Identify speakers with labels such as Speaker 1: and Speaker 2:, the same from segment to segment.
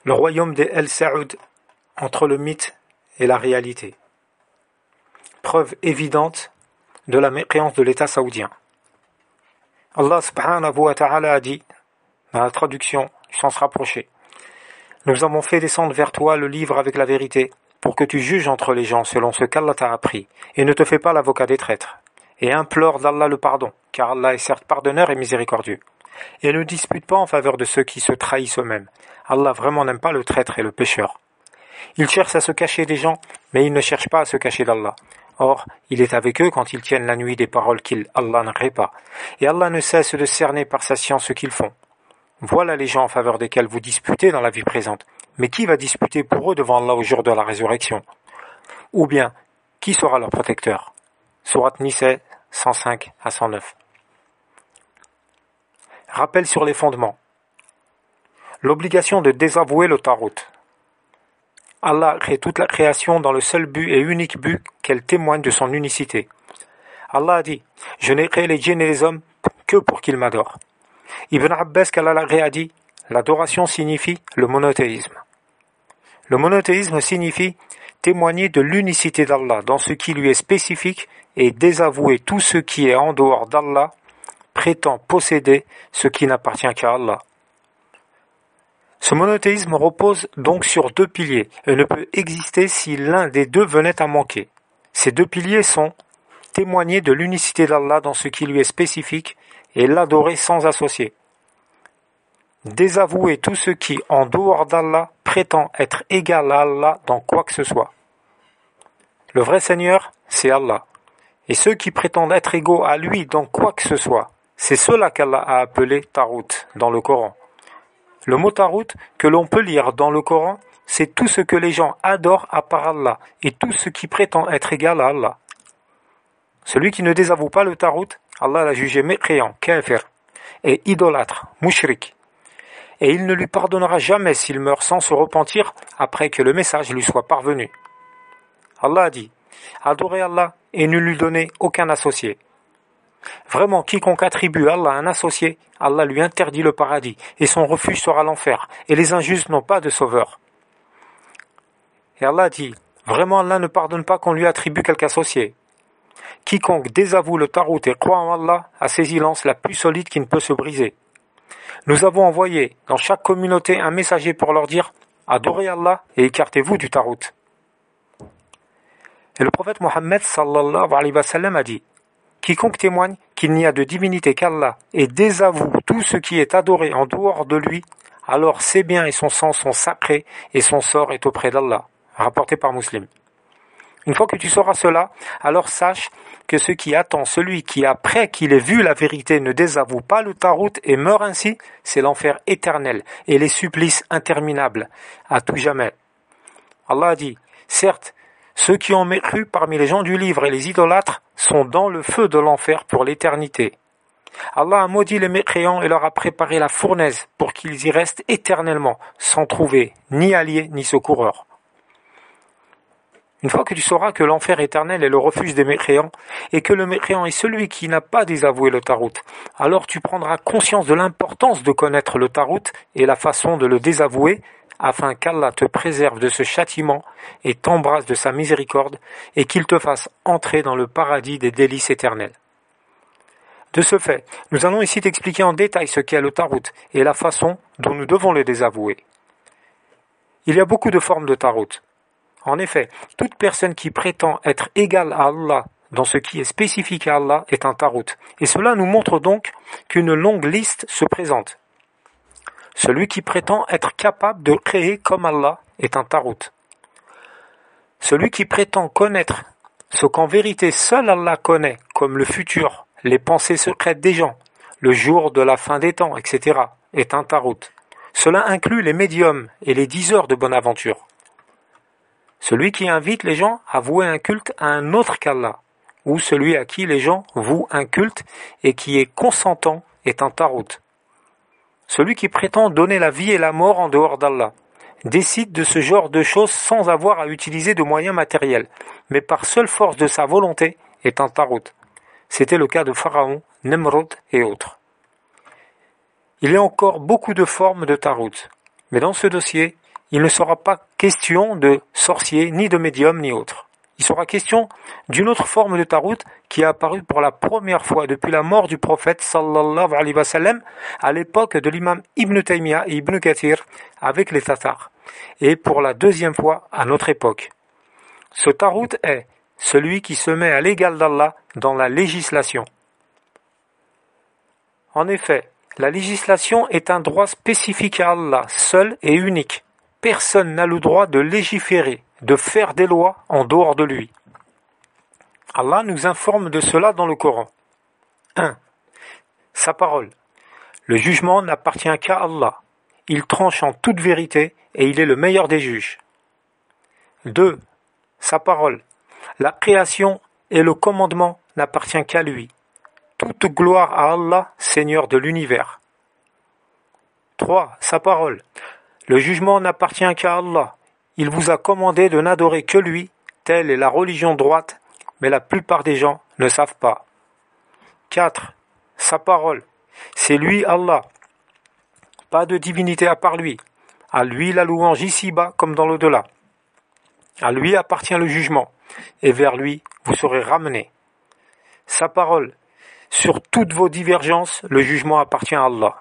Speaker 1: Le royaume des El Saoud, entre le mythe et la réalité. Preuve évidente de la mécréance de l'État saoudien. Allah subhanahu wa ta'ala a dit, dans la traduction du sens rapproché, « Nous avons fait descendre vers toi le livre avec la vérité, pour que tu juges entre les gens selon ce qu'Allah t'a appris, et ne te fais pas l'avocat des traîtres, et implore d'Allah le pardon, car Allah est certes pardonneur et miséricordieux. Et ne dispute pas en faveur de ceux qui se trahissent eux-mêmes. Allah vraiment n'aime pas le traître et le pécheur. Ils cherchent à se cacher des gens, mais ils ne cherchent pas à se cacher d'Allah. Or, il est avec eux quand ils tiennent la nuit des paroles qu'Allah n'agrée pas. Et Allah ne cesse de cerner par sa science ce qu'ils font. Voilà les gens en faveur desquels vous disputez dans la vie présente. Mais qui va disputer pour eux devant Allah au jour de la résurrection? Ou bien, qui sera leur protecteur? Sourate Nisa 105 à 109. Rappel sur les fondements. L'obligation de désavouer le Tarout. Allah a créé toute la création dans le seul but et unique but qu'elle témoigne de son unicité. Allah a dit, « Je n'ai créé les djinns et les hommes que pour qu'ils m'adorent. » Ibn Abbas qu'Allah a dit, « L'adoration signifie le monothéisme. » Le monothéisme signifie témoigner de l'unicité d'Allah dans ce qui lui est spécifique et désavouer tout ce qui est en dehors d'Allah, prétend posséder ce qui n'appartient qu'à Allah. Ce monothéisme repose donc sur deux piliers et ne peut exister si l'un des deux venait à manquer. Ces deux piliers sont témoigner de l'unicité d'Allah dans ce qui lui est spécifique et l'adorer sans associer. Désavouer tout ce qui, en dehors d'Allah, prétend être égal à Allah dans quoi que ce soit. Le vrai Seigneur, c'est Allah. Et ceux qui prétendent être égaux à lui dans quoi que ce soit, c'est cela qu'Allah a appelé Tarout dans le Coran. Le mot Tarout que l'on peut lire dans le Coran, c'est tout ce que les gens adorent à part Allah et tout ce qui prétend être égal à Allah. Celui qui ne désavoue pas le Tarout, Allah l'a jugé mécréant, kafir, et idolâtre, mushrik. Et il ne lui pardonnera jamais s'il meurt sans se repentir après que le message lui soit parvenu. Allah a dit, adorez Allah et ne lui donnez aucun associé. Vraiment, quiconque attribue à Allah un associé, Allah lui interdit le paradis, et son refuge sera l'enfer, et les injustes n'ont pas de sauveur. Et Allah dit, vraiment Allah ne pardonne pas qu'on lui attribue quelque associé. Quiconque désavoue le Tarout et croit en Allah a saisi l'anse la plus solide qui ne peut se briser. Nous avons envoyé dans chaque communauté un messager pour leur dire, adorez Allah et écartez-vous du Tarout. Et le prophète Mohammed sallallahu alayhi wa sallam a dit, quiconque témoigne qu'il n'y a de divinité qu'Allah et désavoue tout ce qui est adoré en dehors de lui, alors ses biens et son sang sont sacrés et son sort est auprès d'Allah. Rapporté par Muslim. Une fois que tu sauras cela, alors sache que ce qui attend celui qui, après qu'il ait vu la vérité, ne désavoue pas le Tarout et meurt ainsi, c'est l'enfer éternel et les supplices interminables, à tout jamais. Allah a dit, certes, ceux qui ont mécru parmi les gens du livre et les idolâtres sont dans le feu de l'enfer pour l'éternité. Allah a maudit les mécréants et leur a préparé la fournaise pour qu'ils y restent éternellement, sans trouver ni alliés ni secoureurs. Une fois que tu sauras que l'enfer éternel est le refuge des mécréants et que le mécréant est celui qui n'a pas désavoué le Tarout, alors tu prendras conscience de l'importance de connaître le Tarout et la façon de le désavouer afin qu'Allah te préserve de ce châtiment et t'embrasse de sa miséricorde et qu'il te fasse entrer dans le paradis des délices éternels. De ce fait, nous allons ici t'expliquer en détail ce qu'est le Tarout et la façon dont nous devons le désavouer. Il y a beaucoup de formes de Tarout. En effet, toute personne qui prétend être égale à Allah dans ce qui est spécifique à Allah est un Tarout. Et cela nous montre donc qu'une longue liste se présente. Celui qui prétend être capable de créer comme Allah est un Tarout. Celui qui prétend connaître ce qu'en vérité seul Allah connaît, comme le futur, les pensées secrètes des gens, le jour de la fin des temps, etc., est un Tarout. Cela inclut les médiums et les diseurs de bonne aventure. Celui qui invite les gens à vouer un culte à un autre qu'Allah, ou celui à qui les gens vouent un culte et qui est consentant est un Tarout. Celui qui prétend donner la vie et la mort en dehors d'Allah décide de ce genre de choses sans avoir à utiliser de moyens matériels, mais par seule force de sa volonté est un Tarout. C'était le cas de Pharaon, Nemrod et autres. Il y a encore beaucoup de formes de Tarout, mais dans ce dossier, il ne sera pas question de sorcier, ni de médium, ni autre. Il sera question d'une autre forme de tarout qui est apparue pour la première fois depuis la mort du prophète sallallahu alayhi wa sallam à l'époque de l'imam Ibn Taymiyyah et Ibn Kathir avec les Tatars, et pour la deuxième fois à notre époque. Ce tarout est celui qui se met à l'égal d'Allah dans la législation. En effet, la législation est un droit spécifique à Allah, seul et unique. Personne n'a le droit de légiférer, de faire des lois en dehors de lui. Allah nous informe de cela dans le Coran. 1. Sa parole. Le jugement n'appartient qu'à Allah. Il tranche en toute vérité et il est le meilleur des juges. 2. Sa parole. La création et le commandement n'appartient qu'à lui. Toute gloire à Allah, Seigneur de l'univers. 3. Sa parole. Le jugement n'appartient qu'à Allah. Il vous a commandé de n'adorer que lui, telle est la religion droite, mais la plupart des gens ne savent pas. 4. Sa parole. C'est lui Allah. Pas de divinité à part lui. À lui la louange ici-bas comme dans l'au-delà. À lui appartient le jugement, et vers lui vous serez ramenés. Sa parole. Sur toutes vos divergences, le jugement appartient à Allah.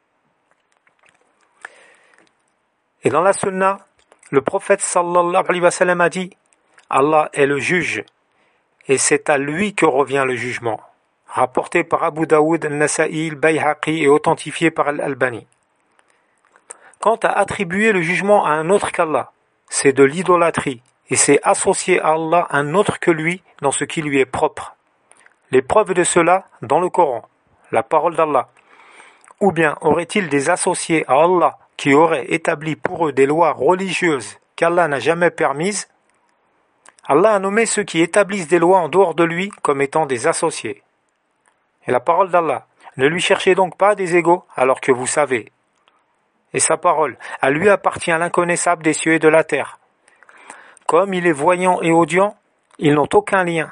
Speaker 1: Et dans la sunna, le prophète sallallahu alayhi wa sallam a dit « Allah est le juge, et c'est à lui que revient le jugement », rapporté par Abu Daoud, Nasa'i, Bayhaqi et authentifié par Al-Albani. Quant à attribuer le jugement à un autre qu'Allah, c'est de l'idolâtrie, et c'est associer à Allah un autre que lui dans ce qui lui est propre. Les preuves de cela dans le Coran, la parole d'Allah. Ou bien aurait-il des associés à Allah qui auraient établi pour eux des lois religieuses qu'Allah n'a jamais permises? Allah a nommé ceux qui établissent des lois en dehors de lui comme étant des associés. Et la parole d'Allah, ne lui cherchez donc pas des égaux alors que vous savez. Et sa parole, à lui appartient l'inconnaissable des cieux et de la terre. Comme il est voyant et audient, ils n'ont aucun lien.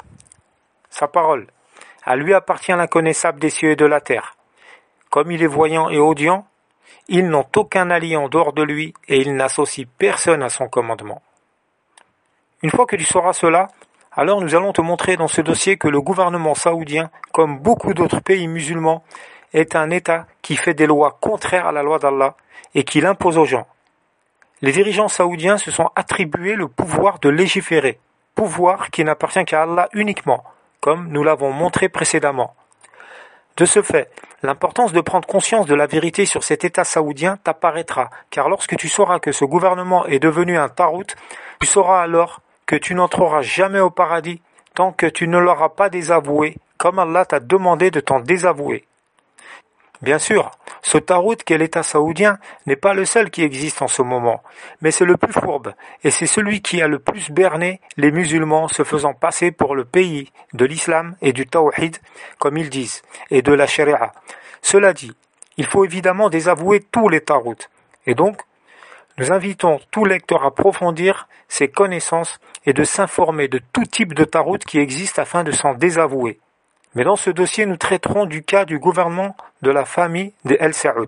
Speaker 1: Sa parole, à lui appartient l'inconnaissable des cieux et de la terre. Comme il est voyant et audient, ils n'ont aucun allié en dehors de lui et ils n'associent personne à son commandement. Une fois que tu sauras cela, alors nous allons te montrer dans ce dossier que le gouvernement saoudien, comme beaucoup d'autres pays musulmans, est un État qui fait des lois contraires à la loi d'Allah et qui l'impose aux gens. Les dirigeants saoudiens se sont attribués le pouvoir de légiférer, pouvoir qui n'appartient qu'à Allah uniquement, comme nous l'avons montré précédemment. De ce fait, l'importance de prendre conscience de la vérité sur cet État saoudien t'apparaîtra, car lorsque tu sauras que ce gouvernement est devenu un tarout, tu sauras alors que tu n'entreras jamais au paradis tant que tu ne l'auras pas désavoué, comme Allah t'a demandé de t'en désavouer. Bien sûr, ce tarout qu'est l'État saoudien n'est pas le seul qui existe en ce moment, mais c'est le plus fourbe, et c'est celui qui a le plus berné les musulmans se faisant passer pour le pays de l'islam et du tawhid, comme ils disent, et de la sharia. Cela dit, il faut évidemment désavouer tous les tarouts, et donc, nous invitons tout lecteur à approfondir ses connaissances et de s'informer de tout type de tarout qui existe afin de s'en désavouer. Mais dans ce dossier, nous traiterons du cas du gouvernement de la famille des El Saoud.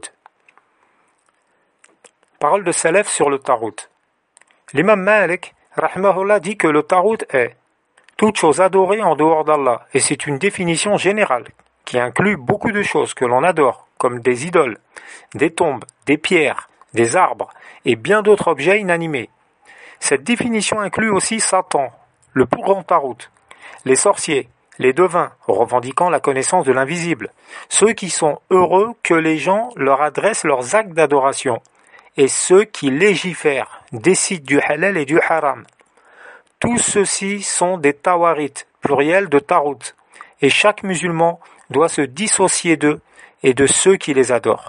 Speaker 1: Parole de Salaf sur le tarout. L'imam Malik, rahimahullah, dit que le tarout est toute chose adorée en dehors d'Allah, et c'est une définition générale qui inclut beaucoup de choses que l'on adore, comme des idoles, des tombes, des pierres, des arbres et bien d'autres objets inanimés. Cette définition inclut aussi Satan, le plus grand tarout, les sorciers, les devins, revendiquant la connaissance de l'invisible, ceux qui sont heureux que les gens leur adressent leurs actes d'adoration, et ceux qui légifèrent, décident du halal et du haram. Tous ceux-ci sont des tawarites, pluriel de tarout, et chaque musulman doit se dissocier d'eux et de ceux qui les adorent.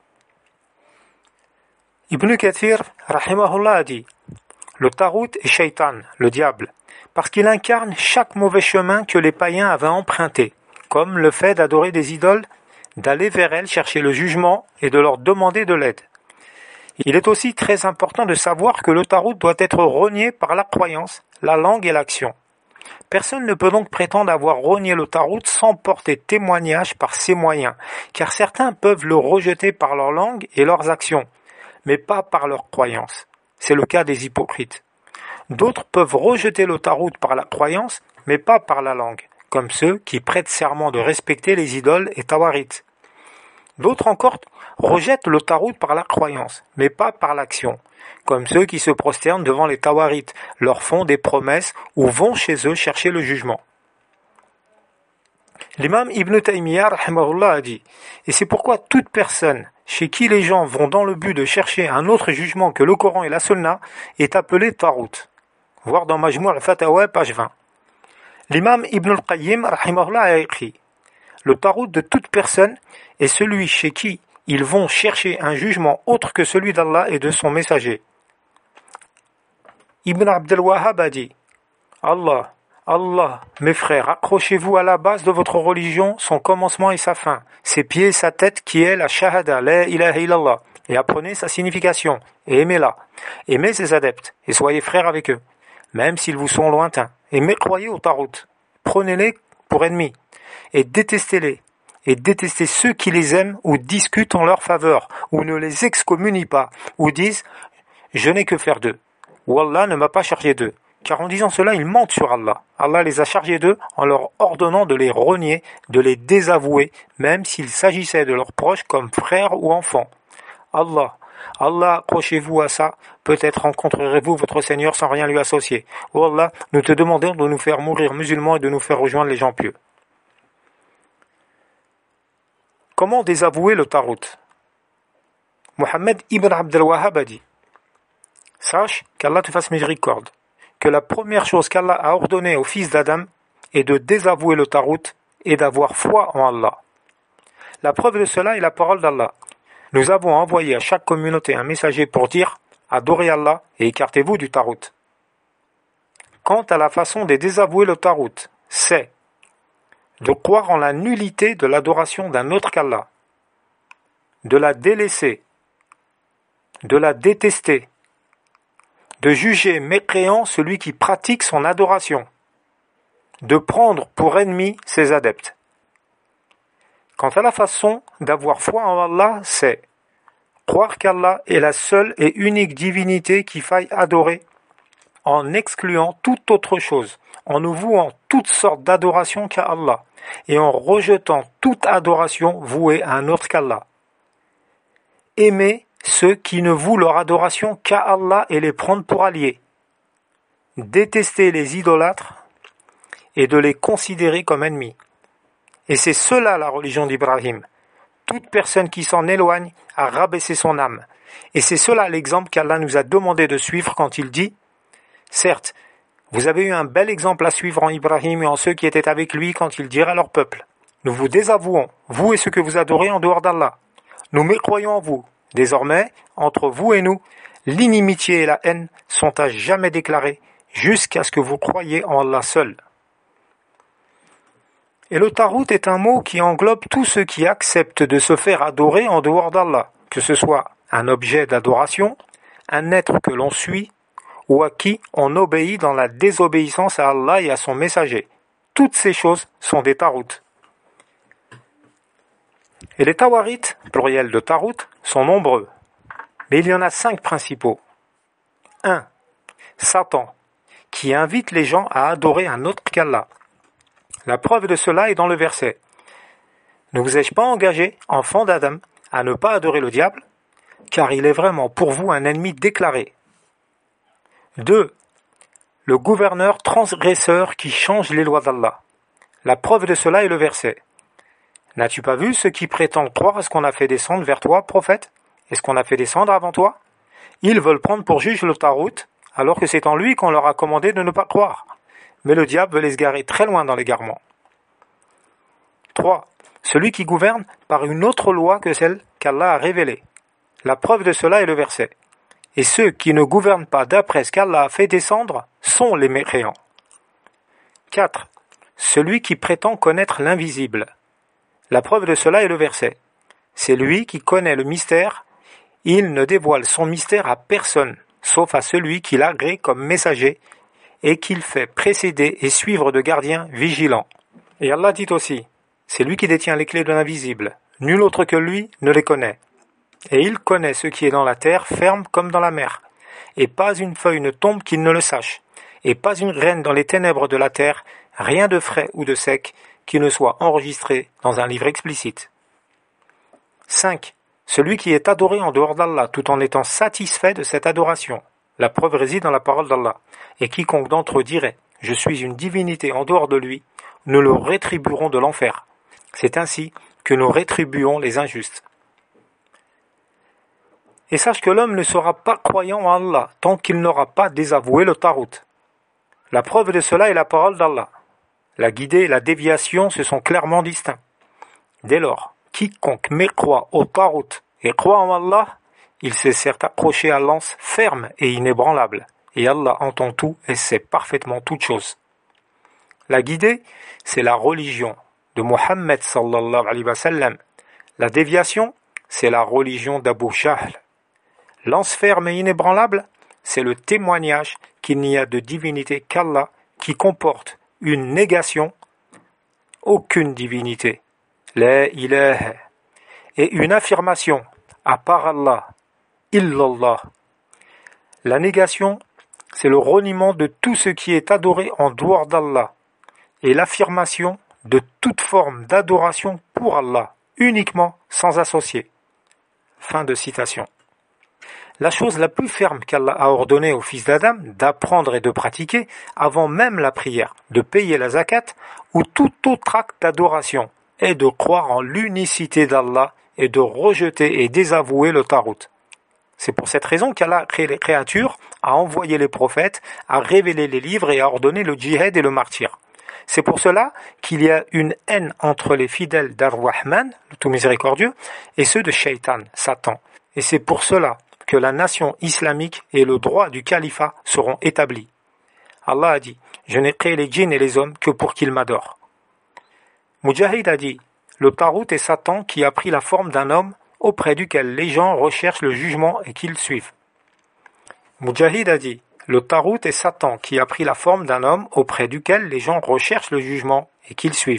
Speaker 1: Ibn Kathir, rahimahullah, a dit « Le tarout est shaitan, le diable, parce qu'il incarne chaque mauvais chemin que les païens avaient emprunté, comme le fait d'adorer des idoles, d'aller vers elles chercher le jugement et de leur demander de l'aide. Il est aussi très important de savoir que le tarout doit être renié par la croyance, la langue et l'action. Personne ne peut donc prétendre avoir renié le tarout sans porter témoignage par ses moyens, car certains peuvent le rejeter par leur langue et leurs actions, mais pas par leur croyance. c'est le cas des hypocrites. D'autres peuvent rejeter le tarout par la croyance, mais pas par la langue, comme ceux qui prêtent serment de respecter les idoles et tawarites. D'autres encore rejettent le tarout par la croyance, mais pas par l'action, comme ceux qui se prosternent devant les tawarites, leur font des promesses ou vont chez eux chercher le jugement. L'imam Ibn Taymiyyah rahimahullah a dit, et c'est pourquoi toute personne chez qui les gens vont dans le but de chercher un autre jugement que le Coran et la Sunna est appelé tarout. Voir dans Majmou' al-Fatawa, page 20. L'imam Ibn al-Qayyim rahimahullah a écrit, le tarout de toute personne est celui chez qui ils vont chercher un jugement autre que celui d'Allah et de son messager. Ibn Abd al-Wahhab a dit, Allah, mes frères, accrochez-vous à la base de votre religion, son commencement et sa fin, ses pieds et sa tête qui est la shahada, la ilaha illallah, et apprenez sa signification, et aimez-la. Aimez ses adeptes, et soyez frères avec eux, même s'ils vous sont lointains, et mécroyez au tarout. Prenez-les pour ennemis, et détestez-les, et détestez ceux qui les aiment ou discutent en leur faveur, ou ne les excommunient pas, ou disent « je n'ai que faire d'eux », ou Allah ne m'a pas chargé d'eux. Car en disant cela, ils mentent sur Allah. Allah les a chargés d'eux en leur ordonnant de les renier, de les désavouer, même s'il s'agissait de leurs proches comme frères ou enfants. Allah, accrochez-vous à ça, peut-être rencontrerez-vous votre Seigneur sans rien lui associer. Oh Allah, nous te demandons de nous faire mourir musulmans et de nous faire rejoindre les gens pieux. Comment désavouer le tarout? Mohammed ibn Abd al-Wahhab a dit, sache qu'Allah te fasse miséricorde, que la première chose qu'Allah a ordonnée au fils d'Adam est de désavouer le tarout et d'avoir foi en Allah. La preuve de cela est la parole d'Allah. Nous avons envoyé à chaque communauté un messager pour dire « Adorez Allah et écartez-vous du tarout ». Quant à la façon de désavouer le tarout, c'est de croire en la nullité de l'adoration d'un autre qu'Allah, de la délaisser, de la détester, de juger mécréant celui qui pratique son adoration, de prendre pour ennemi ses adeptes. Quant à la façon d'avoir foi en Allah, c'est croire qu'Allah est la seule et unique divinité qu'il faille adorer, en excluant toute autre chose, en nous vouant toutes sortes d'adorations qu'à Allah, et en rejetant toute adoration vouée à un autre qu'Allah. Aimer ceux qui ne vouent leur adoration qu'à Allah et les prendre pour alliés. Détester les idolâtres et de les considérer comme ennemis. Et c'est cela la religion d'Ibrahim. Toute personne qui s'en éloigne a rabaissé son âme. Et c'est cela l'exemple qu'Allah nous a demandé de suivre quand il dit « Certes, vous avez eu un bel exemple à suivre en Ibrahim et en ceux qui étaient avec lui quand il dirait à leur peuple. Nous vous désavouons, vous et ceux que vous adorez en dehors d'Allah. Nous mécroyons en vous. Désormais, entre vous et nous, l'inimitié et la haine sont à jamais déclarées jusqu'à ce que vous croyiez en Allah seul. » Et le tarout est un mot qui englobe tous ceux qui acceptent de se faire adorer en dehors d'Allah, que ce soit un objet d'adoration, un être que l'on suit, ou à qui on obéit dans la désobéissance à Allah et à son messager. Toutes ces choses sont des tarouts. Et les tawarites, pluriel de tarout, sont nombreux. Mais il y en a 5 principaux. 1. Satan, qui invite les gens à adorer un autre qu'Allah. La preuve de cela est dans le verset. Ne vous ai-je pas engagé, enfants d'Adam, à ne pas adorer le diable, car il est vraiment pour vous un ennemi déclaré. 2. Le gouverneur transgresseur qui change les lois d'Allah. La preuve de cela est le verset. N'as-tu pas vu ceux qui prétendent croire à ce qu'on a fait descendre vers toi, prophète? Est-ce qu'on a fait descendre avant toi? Ils veulent prendre pour juge le tarout, alors que c'est en lui qu'on leur a commandé de ne pas croire. Mais le diable veut les égarer très loin dans l'égarement. 3. Celui qui gouverne par une autre loi que celle qu'Allah a révélée. La preuve de cela est le verset. Et ceux qui ne gouvernent pas d'après ce qu'Allah a fait descendre sont les mécréants. 4. Celui qui prétend connaître l'invisible. La preuve de cela est le verset. C'est lui qui connaît le mystère. Il ne dévoile son mystère à personne, sauf à celui qu'il agrée comme messager et qu'il fait précéder et suivre de gardiens vigilants. Et Allah dit aussi, c'est lui qui détient les clés de l'invisible. Nul autre que lui ne les connaît. Et il connaît ce qui est dans la terre, ferme comme dans la mer. et pas une feuille ne tombe qu'il ne le sache, et pas une graine dans les ténèbres de la terre, rien de frais ou de sec qui ne soit enregistré dans un livre explicite. 5. Celui qui est adoré en dehors d'Allah tout en étant satisfait de cette adoration. La preuve réside dans la parole d'Allah. Et quiconque d'entre eux dirait « Je suis une divinité en dehors de lui », nous le rétribuerons de l'enfer. C'est ainsi que nous rétribuons les injustes. Et sache que l'homme ne sera pas croyant en Allah tant qu'il n'aura pas désavoué le Tarout. La preuve de cela est la parole d'Allah. La guidée et la déviation se sont clairement distincts. Dès lors, quiconque mécroit au Tarout et croit en Allah, il s'est certes accroché à l'anse ferme et inébranlable. Et Allah entend tout et sait parfaitement toutes choses. La guidée, c'est la religion de Muhammad sallallahu alayhi wa sallam. La déviation, c'est la religion d'Abu Jahl. L'anse ferme et inébranlable, c'est le témoignage qu'il n'y a de divinité qu'Allah qui comporte une négation, aucune divinité, la ilaha, et une affirmation, à part Allah, illallah. La négation, c'est le reniement de tout ce qui est adoré en dehors d'Allah, et l'affirmation de toute forme d'adoration pour Allah, uniquement sans associé. Fin de citation. La chose la plus ferme qu'Allah a ordonné aux fils d'Adam d'apprendre et de pratiquer, avant même la prière, de payer la zakat ou tout autre acte d'adoration, est de croire en l'unicité d'Allah et de rejeter et désavouer le Tarout. C'est pour cette raison qu'Allah a créé les créatures, a envoyé les prophètes, a révélé les livres et a ordonné le djihad et le martyr. C'est pour cela qu'il y a une haine entre les fidèles d'Ar-Rahman, le tout miséricordieux, et ceux de Shaitan, Satan. Et c'est pour cela que la nation islamique et le droit du califat seront établis. Allah a dit « Je n'ai créé les djinns et les hommes que pour qu'ils m'adorent ». Mujahid a dit « Le Tarout est Satan qui a pris la forme d'un homme auprès duquel les gens recherchent le jugement et qu'ils suivent. » Mujahid a dit « Le Tarout est Satan qui a pris la forme d'un homme auprès duquel les gens recherchent le jugement et qu'ils suivent. »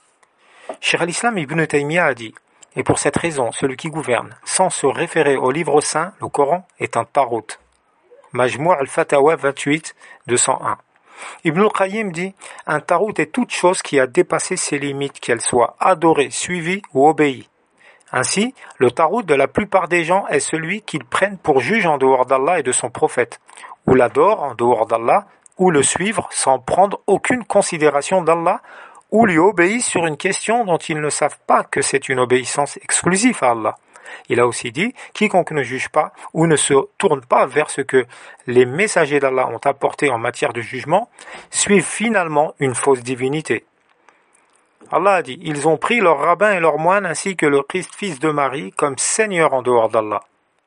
Speaker 1: Cheikh al-Islam Ibn Taymiyyah a dit « Et pour cette raison, celui qui gouverne, sans se référer au livre saint, le Coran, est un Tarout. » Majmou' al-Fatawa 28, 201. Ibn al-Qayyim dit « Un Tarout est toute chose qui a dépassé ses limites, qu'elle soit adorée, suivie ou obéie. » Ainsi, le Tarout de la plupart des gens est celui qu'ils prennent pour juge en dehors d'Allah et de son prophète, ou l'adorent en dehors d'Allah, ou le suivre sans prendre aucune considération d'Allah, ou lui obéissent sur une question dont ils ne savent pas que c'est une obéissance exclusive à Allah. Il a aussi dit « Quiconque ne juge pas ou ne se tourne pas vers ce que les messagers d'Allah ont apporté en matière de jugement, suivent finalement une fausse divinité. » Allah a dit « Ils ont pris leurs rabbins et leurs moines ainsi que le Christ fils de Marie comme seigneur en dehors d'Allah. »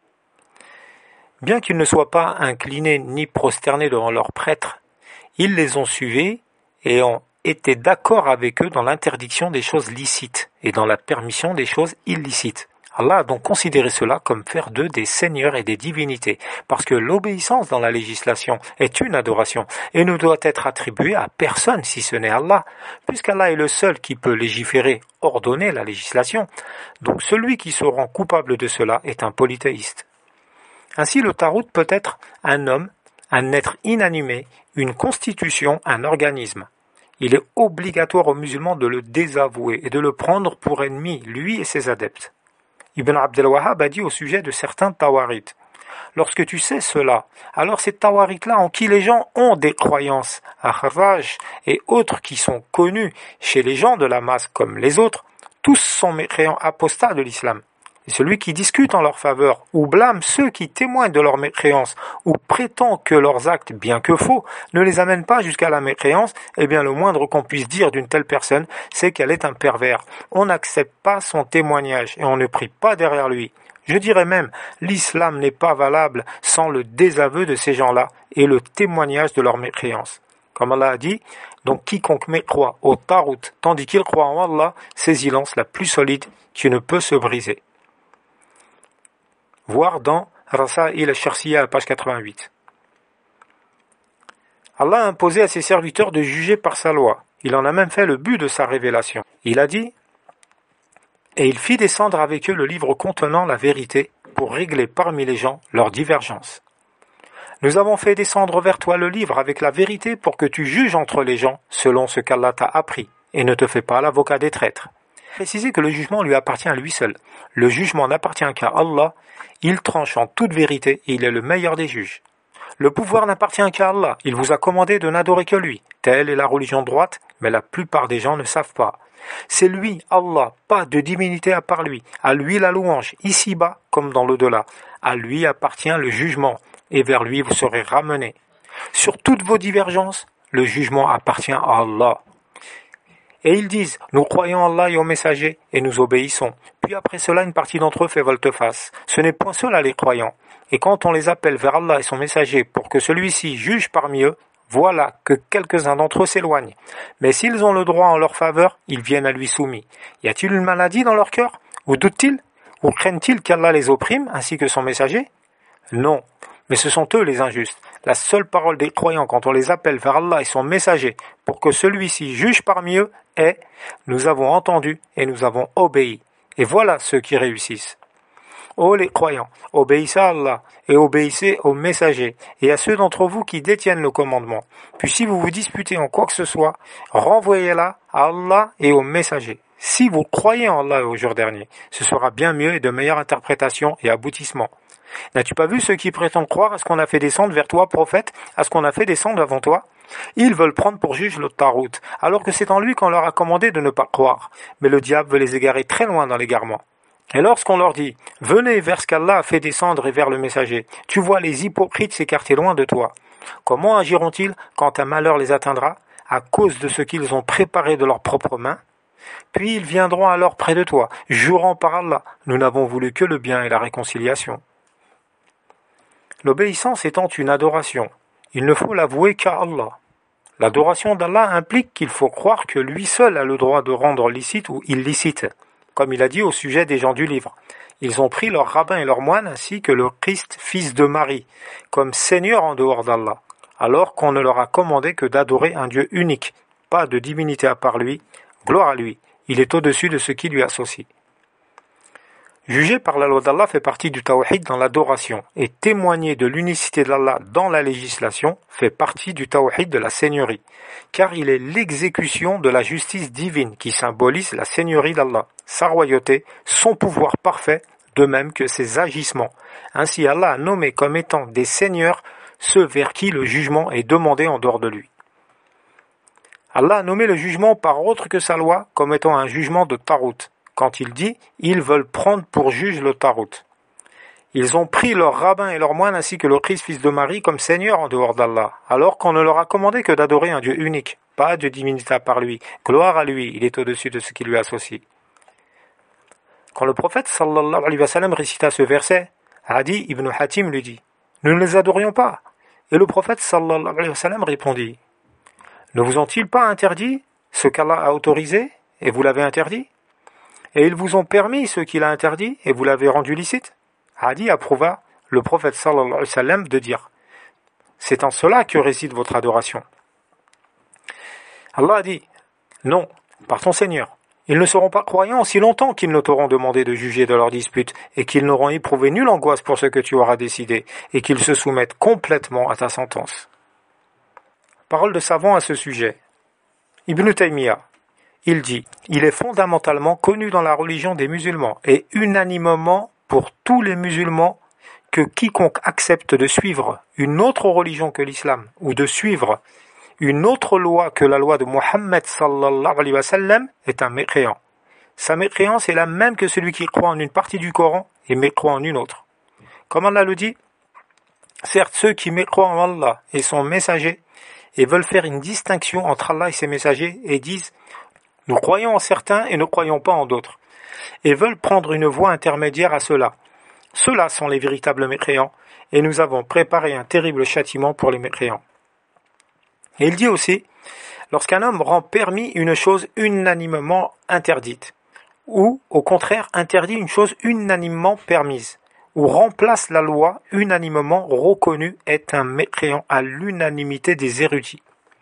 Speaker 1: Bien qu'ils ne soient pas inclinés ni prosternés devant leurs prêtres, ils les ont suivis et ont été d'accord avec eux dans l'interdiction des choses licites et dans la permission des choses illicites. Allah a donc considéré cela comme faire d'eux des seigneurs et des divinités, parce que l'obéissance dans la législation est une adoration et ne doit être attribuée à personne si ce n'est Allah, puisqu'Allah est le seul qui peut légiférer, ordonner la législation. Donc celui qui se rend coupable de cela est un polythéiste. Ainsi le Tarout peut être un homme, un être inanimé, une constitution, un organisme. Il est obligatoire aux musulmans de le désavouer et de le prendre pour ennemi, lui et ses adeptes. Ibn Abd al-Wahhab a dit au sujet de certains tawarites. Lorsque tu sais cela, alors ces tawarites-là en qui les gens ont des croyances, Akhraj et autres qui sont connus chez les gens de la masse comme les autres, tous sont mécréants apostats de l'islam. Et celui qui discute en leur faveur ou blâme ceux qui témoignent de leur mécréance ou prétend que leurs actes, bien que faux, ne les amènent pas jusqu'à la mécréance, eh bien le moindre qu'on puisse dire d'une telle personne, c'est qu'elle est un pervers. On n'accepte pas son témoignage et on ne prie pas derrière lui. Je dirais même, l'islam n'est pas valable sans le désaveu de ces gens-là et le témoignage de leur mécréance. Comme Allah a dit, donc quiconque mécroit au Tarout tandis qu'il croit en Allah, c'est lance la plus solide qui ne peut se briser. Voir dans Rasail al-Shakhsiyya, page 88. Allah a imposé à ses serviteurs de juger par sa loi. Il en a même fait le but de sa révélation. Il a dit « Et il fit descendre avec eux le livre contenant la vérité pour régler parmi les gens leurs divergences. » Nous avons fait descendre vers toi le livre avec la vérité pour que tu juges entre les gens selon ce qu'Allah t'a appris, et ne te fais pas l'avocat des traîtres. Précisez que le jugement lui appartient à lui seul. Le jugement n'appartient qu'à Allah, il tranche en toute vérité et il est le meilleur des juges. Le pouvoir n'appartient qu'à Allah, il vous a commandé de n'adorer que lui. Telle est la religion droite, mais la plupart des gens ne savent pas. C'est lui, Allah, pas de divinité à part lui. À lui la louange, ici-bas comme dans l'au-delà. À lui appartient le jugement, et vers lui vous serez ramenés. Sur toutes vos divergences, le jugement appartient à Allah. Et ils disent, nous croyons en Allah et aux messagers, et nous obéissons. Puis après cela, une partie d'entre eux fait volte-face. Ce n'est point cela les croyants. Et quand on les appelle vers Allah et son messager pour que celui-ci juge parmi eux, voilà que quelques-uns d'entre eux s'éloignent. Mais s'ils ont le droit en leur faveur, ils viennent à lui soumis. Y a-t-il une maladie dans leur cœur? Ou doutent-ils? Ou craignent-ils qu'Allah les opprime, ainsi que son messager? Non, mais ce sont eux les injustes. La seule parole des croyants quand on les appelle vers Allah et son messager pour que celui-ci juge parmi eux est « Nous avons entendu et nous avons obéi ». Et voilà ceux qui réussissent. Ô les croyants, obéissez à Allah et obéissez aux messagers et à ceux d'entre vous qui détiennent le commandement. Puis si vous vous disputez en quoi que ce soit, renvoyez-la à Allah et aux messagers. Si vous croyez en Allah et au jour dernier, ce sera bien mieux et de meilleure interprétation et aboutissement. N'as-tu pas vu ceux qui prétendent croire à ce qu'on a fait descendre vers toi, prophète, à ce qu'on a fait descendre avant toi? Ils veulent prendre pour juge le Tarout, alors que c'est en lui qu'on leur a commandé de ne pas croire. Mais le diable veut les égarer très loin dans l'égarement. Et lorsqu'on leur dit « Venez vers ce qu'Allah a fait descendre et vers le messager », tu vois les hypocrites s'écarter loin de toi. Comment agiront-ils quand un malheur les atteindra, à cause de ce qu'ils ont préparé de leurs propres mains? Puis ils viendront alors près de toi, jurant par Allah, nous n'avons voulu que le bien et la réconciliation. L'obéissance étant une adoration, il ne faut l'avouer qu'à Allah. L'adoration d'Allah implique qu'il faut croire que lui seul a le droit de rendre licite ou illicite, comme il a dit au sujet des gens du livre. Ils ont pris leurs rabbins et leurs moines ainsi que le Christ, fils de Marie, comme Seigneur en dehors d'Allah, alors qu'on ne leur a commandé que d'adorer un Dieu unique, pas de divinité à part lui, gloire à lui, il est au-dessus de ce qui lui associe. Juger par la loi d'Allah fait partie du tawhid dans l'adoration, et témoigner de l'unicité d'Allah dans la législation fait partie du tawhid de la seigneurie, car il est l'exécution de la justice divine qui symbolise la seigneurie d'Allah, sa royauté, son pouvoir parfait, de même que ses agissements. Ainsi Allah a nommé comme étant des seigneurs ceux vers qui le jugement est demandé en dehors de lui. Allah a nommé le jugement par autre que sa loi comme étant un jugement de Tarout, quand il dit « Ils veulent prendre pour juge le Tarout ». Ils ont pris leurs rabbins et leurs moines ainsi que le Christ fils de Marie comme seigneur en dehors d'Allah, alors qu'on ne leur a commandé que d'adorer un Dieu unique, pas de divinité à part lui. Gloire à lui, il est au-dessus de ce qui lui associe. Quand le prophète sallallahu alayhi wa sallam récita ce verset, Adi ibn Hatim lui dit « Nous ne les adorions pas ». Et le prophète sallallahu alayhi wa sallam répondit « Ne vous ont-ils pas interdit ce qu'Allah a autorisé et vous l'avez interdit ? Et ils vous ont permis ce qu'il a interdit et vous l'avez rendu licite ?» Adi approuva le prophète sallallahu alayhi wa sallam de dire « C'est en cela que réside votre adoration. » Allah a dit « Non, par ton Seigneur, ils ne seront pas croyants aussi longtemps qu'ils ne t'auront demandé de juger de leurs disputes et qu'ils n'auront éprouvé nulle angoisse pour ce que tu auras décidé et qu'ils se soumettent complètement à ta sentence. » Parole de savant à ce sujet. Ibn Taymiyyah, il dit « Il est fondamentalement connu dans la religion des musulmans et unanimement pour tous les musulmans que quiconque accepte de suivre une autre religion que l'islam ou de suivre une autre loi que la loi de Muhammad sallallahu alayhi wa sallam est un mécréant. Sa mécréance est la même que celui qui croit en une partie du Coran et mécroit en une autre. Comme Allah le dit, certes ceux qui mécroient en Allah et son messager et veulent faire une distinction entre Allah et ses messagers et disent « Nous croyons en certains et ne croyons pas en d'autres » et veulent prendre une voie intermédiaire à ceux-là. Ceux-là sont les véritables mécréants et nous avons préparé un terrible châtiment pour les mécréants. Et il dit aussi, lorsqu'un homme rend permis une chose unanimement interdite, ou au contraire interdit une chose unanimement permise, ou remplace la loi unanimement reconnue, est un mécréant à l'unanimité des érudits.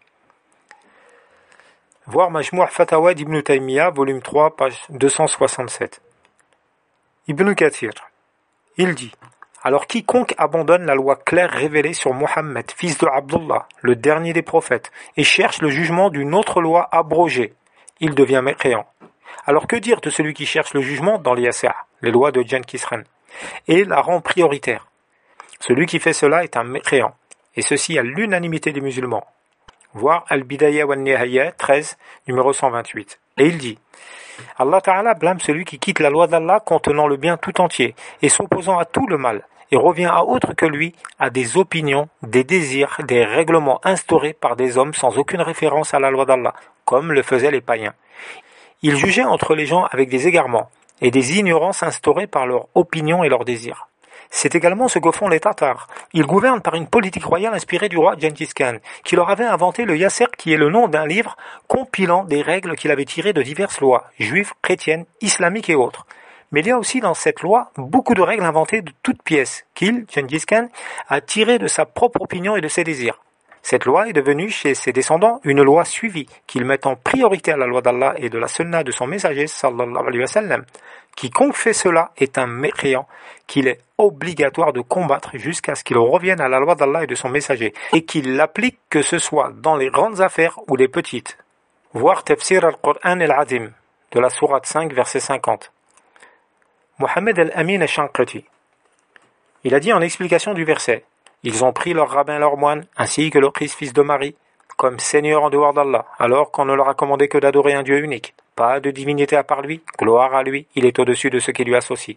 Speaker 1: Voir Majmou' Fatawa d'Ibn Taymiyyah, volume 3, page 267. Ibn Kathir, il dit, Alors quiconque abandonne la loi claire révélée sur Mohammed, fils de Abdullah, le dernier des prophètes, et cherche le jugement d'une autre loi abrogée, il devient mécréant. Alors que dire de celui qui cherche le jugement dans l'Iyasa, les lois de Gengis Khan, et la rend prioritaire? Celui qui fait cela est un mécréant, et ceci à l'unanimité des musulmans. Voir Al-Bidaya wa Nihaya 13, numéro 128. Et il dit: Allah Ta'ala blâme celui qui quitte la loi d'Allah contenant le bien tout entier et s'opposant à tout le mal, et revient à autre que lui, à des opinions, des désirs, des règlements instaurés par des hommes sans aucune référence à la loi d'Allah, comme le faisaient les païens. Il jugeait entre les gens avec des égarements et des ignorances instaurées par leurs opinions et leurs désirs. C'est également ce que font les Tatars. Ils gouvernent par une politique royale inspirée du roi Gengis Khan, qui leur avait inventé le Yasser, qui est le nom d'un livre compilant des règles qu'il avait tirées de diverses lois, juives, chrétiennes, islamiques et autres. Mais il y a aussi dans cette loi beaucoup de règles inventées de toutes pièces, qu'il, Gengis Khan, a tirées de sa propre opinion et de ses désirs. Cette loi est devenue chez ses descendants une loi suivie, qu'ils mettent en priorité à la loi d'Allah et de la sunna de son messager, sallallahu alayhi wa sallam. Quiconque fait cela est un mécréant qu'il est obligatoire de combattre jusqu'à ce qu'il revienne à la loi d'Allah et de son messager, et qu'il l'applique que ce soit dans les grandes affaires ou les petites. Voir Tafsir al-Qur'an al-Azim, de la sourate 5, verset 50. Mohammed al-Amin al-Shanqati, il a dit en explication du verset: ils ont pris leurs rabbins et leurs moines, ainsi que leur Christ fils de Marie, comme Seigneur en dehors d'Allah, alors qu'on ne leur a commandé que d'adorer un Dieu unique. Pas de divinité à part lui, gloire à lui, il est au-dessus de ce qui lui associe.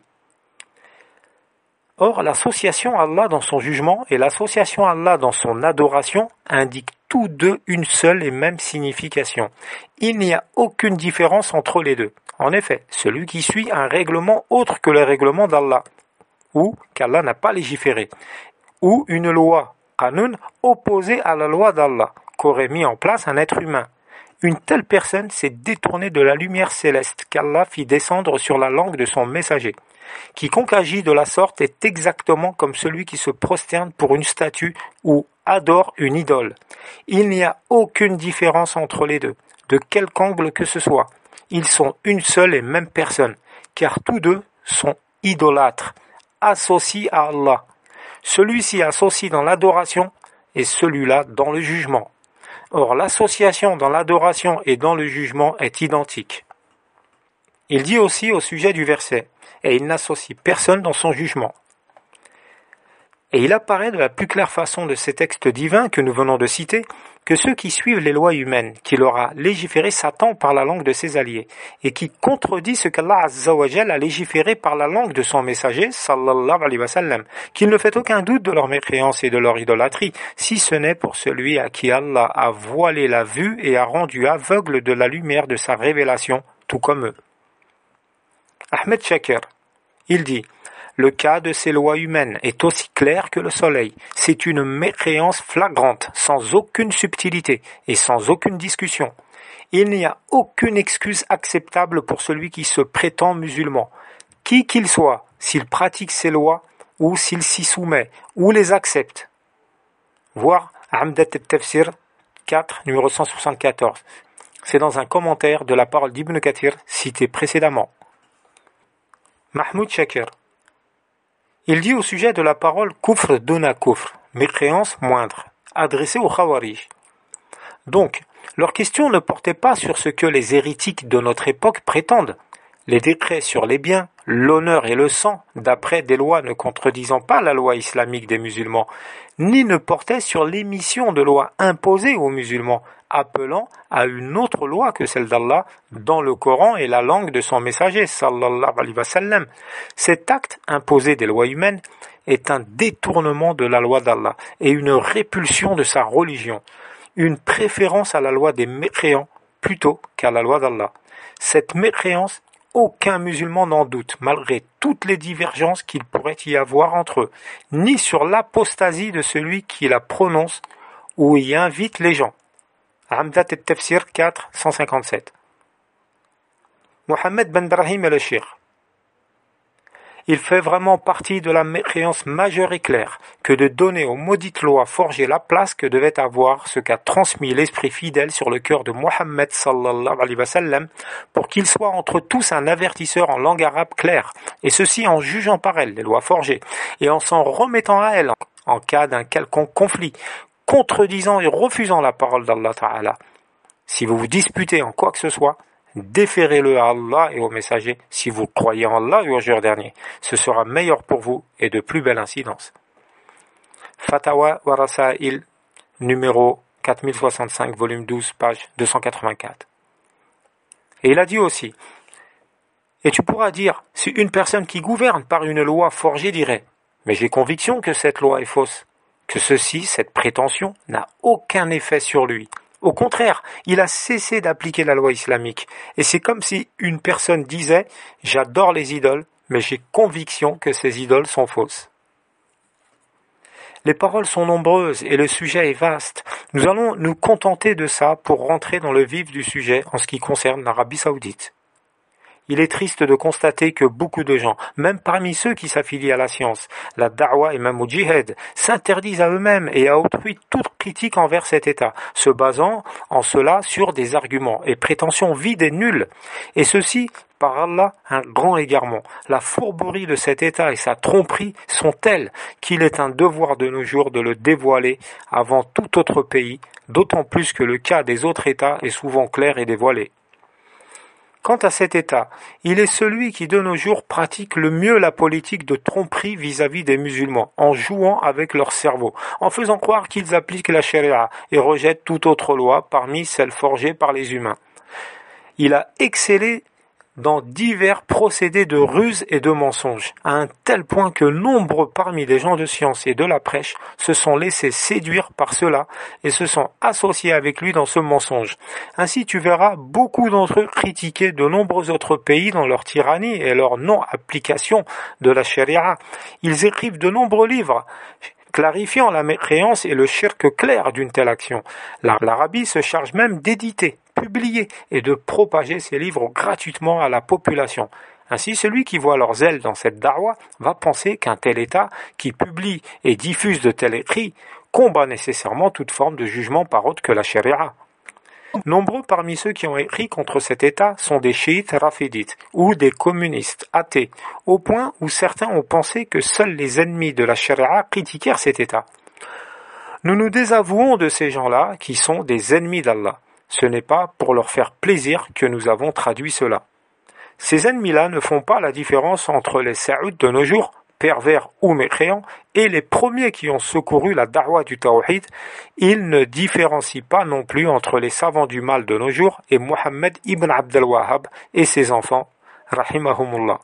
Speaker 1: Or, l'association à Allah dans son jugement et l'association à Allah dans son adoration indiquent tous deux une seule et même signification. Il n'y a aucune différence entre les deux. En effet, celui qui suit un règlement autre que le règlement d'Allah, ou qu'Allah n'a pas légiféré, ou une loi, qanun, opposée à la loi d'Allah, qu'aurait mis en place un être humain. Une telle personne s'est détournée de la lumière céleste qu'Allah fit descendre sur la langue de son messager. Quiconque agit de la sorte est exactement comme celui qui se prosterne pour une statue ou adore une idole. Il n'y a aucune différence entre les deux, de quelque angle que ce soit. Ils sont une seule et même personne, car tous deux sont idolâtres, associés à Allah. Celui-ci associe dans l'adoration et celui-là dans le jugement. Or, l'association dans l'adoration et dans le jugement est identique. Il dit aussi au sujet du verset: et il n'associe personne dans son jugement. Et il apparaît de la plus claire façon de ces textes divins que nous venons de citer que ceux qui suivent les lois humaines qu'il aura légiféré Satan par la langue de ses alliés et qui contredit ce qu'Allah Azza wa Jal a légiféré par la langue de son messager sallallahu alayhi wa sallam, qu'il ne fait aucun doute de leur mécréance et de leur idolâtrie, si ce n'est pour celui à qui Allah a voilé la vue et a rendu aveugle de la lumière de sa révélation, tout comme eux. Ahmed Shakir, il dit: le cas de ces lois humaines est aussi clair que le soleil. C'est une mécréance flagrante, sans aucune subtilité et sans aucune discussion. Il n'y a aucune excuse acceptable pour celui qui se prétend musulman, qui qu'il soit, s'il pratique ces lois ou s'il s'y soumet ou les accepte. Voir Amdat al-Tafsir 4, numéro 174. C'est dans un commentaire de la parole d'Ibn Kathir cité précédemment. Mahmoud Shakir, il dit au sujet de la parole kufr dona kufr, mécréance moindre, adressée aux Khawarij. Donc, leur question ne portait pas sur ce que les hérétiques de notre époque prétendent, les décrets sur les biens, l'honneur et le sang, d'après des lois ne contredisant pas la loi islamique des musulmans, ni ne portaient sur l'émission de lois imposées aux musulmans, appelant à une autre loi que celle d'Allah dans le Coran et la langue de son messager, sallallahu alayhi wa sallam. Cet acte imposé des lois humaines est un détournement de la loi d'Allah et une répulsion de sa religion, une préférence à la loi des mécréants plutôt qu'à la loi d'Allah. Cette mécréance, aucun musulman n'en doute, malgré toutes les divergences qu'il pourrait y avoir entre eux, ni sur l'apostasie de celui qui la prononce ou y invite les gens. Amdat al-Tafsir 4, 157. Mohammed ben Brahim al-Shir. Il fait vraiment partie de la mécréance majeure et claire que de donner aux maudites lois forgées la place que devait avoir ce qu'a transmis l'esprit fidèle sur le cœur de Mohammed sallallahu alayhi wa sallam pour qu'il soit entre tous un avertisseur en langue arabe claire, et ceci en jugeant par elles les lois forgées et en s'en remettant à elles en cas d'un quelconque conflit, contredisant et refusant la parole d'Allah Ta'ala. Si vous vous disputez en quoi que ce soit, déférez-le à Allah et aux messagers si vous croyez en Allah et au jour dernier. Ce sera meilleur pour vous et de plus belle incidence. Fatawa wa Rasail, numéro 4065, volume 12, page 284. Et il a dit aussi, et tu pourras dire, si une personne qui gouverne par une loi forgée dirait, mais j'ai conviction que cette loi est fausse, que cette prétention, n'a aucun effet sur lui. Au contraire, il a cessé d'appliquer la loi islamique. Et c'est comme si une personne disait « J'adore les idoles, mais j'ai conviction que ces idoles sont fausses. » Les paroles sont nombreuses et le sujet est vaste. Nous allons nous contenter de ça pour rentrer dans le vif du sujet en ce qui concerne l'Arabie Saoudite. Il est triste de constater que beaucoup de gens, même parmi ceux qui s'affilient à la science, la da'wa et même au djihad, s'interdisent à eux-mêmes et à autrui toute critique envers cet État, se basant en cela sur des arguments et prétentions vides et nulles. Et ceci, par Allah, un grand égarement. La fourberie de cet État et sa tromperie sont telles qu'il est un devoir de nos jours de le dévoiler avant tout autre pays, d'autant plus que le cas des autres États est souvent clair et dévoilé. Quant à cet État, il est celui qui de nos jours pratique le mieux la politique de tromperie vis-à-vis des musulmans, en jouant avec leur cerveau, en faisant croire qu'ils appliquent la charia et rejettent toute autre loi parmi celles forgées par les humains. Il a excellé dans divers procédés de ruse et de mensonges, à un tel point que nombreux parmi les gens de science et de la prêche se sont laissés séduire par cela et se sont associés avec lui dans ce mensonge. Ainsi tu verras beaucoup d'entre eux critiquer de nombreux autres pays dans leur tyrannie et leur non-application de la charia. Ils écrivent de nombreux livres clarifiant la mécréance et le shirk clair d'une telle action. L'Arabie se charge même d'éditer, publier et de propager ces livres gratuitement à la population. Ainsi, celui qui voit leur zèle dans cette darwa va penser qu'un tel État qui publie et diffuse de tels écrits combat nécessairement toute forme de jugement par autre que la charia. Nombreux parmi ceux qui ont écrit contre cet État sont des chiites rafidites ou des communistes athées, au point où certains ont pensé que seuls les ennemis de la charia critiquèrent cet État. Nous nous désavouons de ces gens-là qui sont des ennemis d'Allah. Ce n'est pas pour leur faire plaisir que nous avons traduit cela. Ces ennemis-là ne font pas la différence entre les Saouds de nos jours, pervers ou mécréants, et les premiers qui ont secouru la da'wa du tawhid. Ils ne différencient pas non plus entre les savants du mal de nos jours et Mohammed ibn Abd al-Wahhab et ses enfants, rahimahumullah.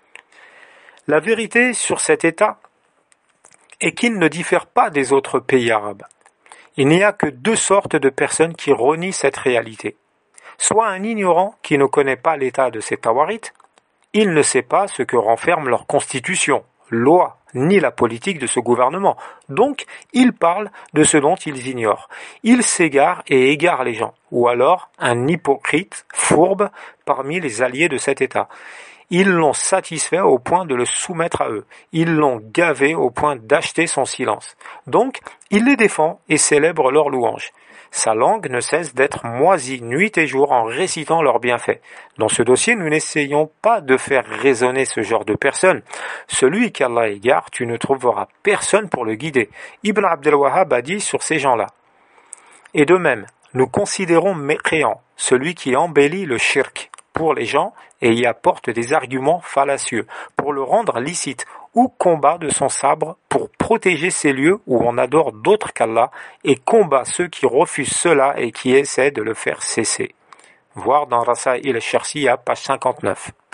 Speaker 1: La vérité sur cet État est qu'il ne diffère pas des autres pays arabes. Il n'y a que deux sortes de personnes qui renient cette réalité. Soit un ignorant qui ne connaît pas l'état de ces tawarites, il ne sait pas ce que renferme leur constitution, loi, ni la politique de ce gouvernement. Donc, il parle de ce dont ils ignorent. Il s'égare et égare les gens. Ou alors, un hypocrite, fourbe, parmi les alliés de cet État. Ils l'ont satisfait au point de le soumettre à eux. Ils l'ont gavé au point d'acheter son silence. Donc, il les défend et célèbre leurs louanges. Sa langue ne cesse d'être moisie nuit et jour en récitant leurs bienfaits. Dans ce dossier, nous n'essayons pas de faire raisonner ce genre de personnes. Celui qu'Allah égare, tu ne trouveras personne pour le guider. Ibn Abd al-Wahhab a dit sur ces gens-là. Et de même, nous considérons mécréant celui qui embellit le shirk pour les gens et y apporte des arguments fallacieux pour le rendre licite ou combat de son sabre pour protéger ces lieux où on adore d'autres qu'Allah et combat ceux qui refusent cela et qui essaient de le faire cesser. Voir dans Rasail al-Sharsiya, page 59.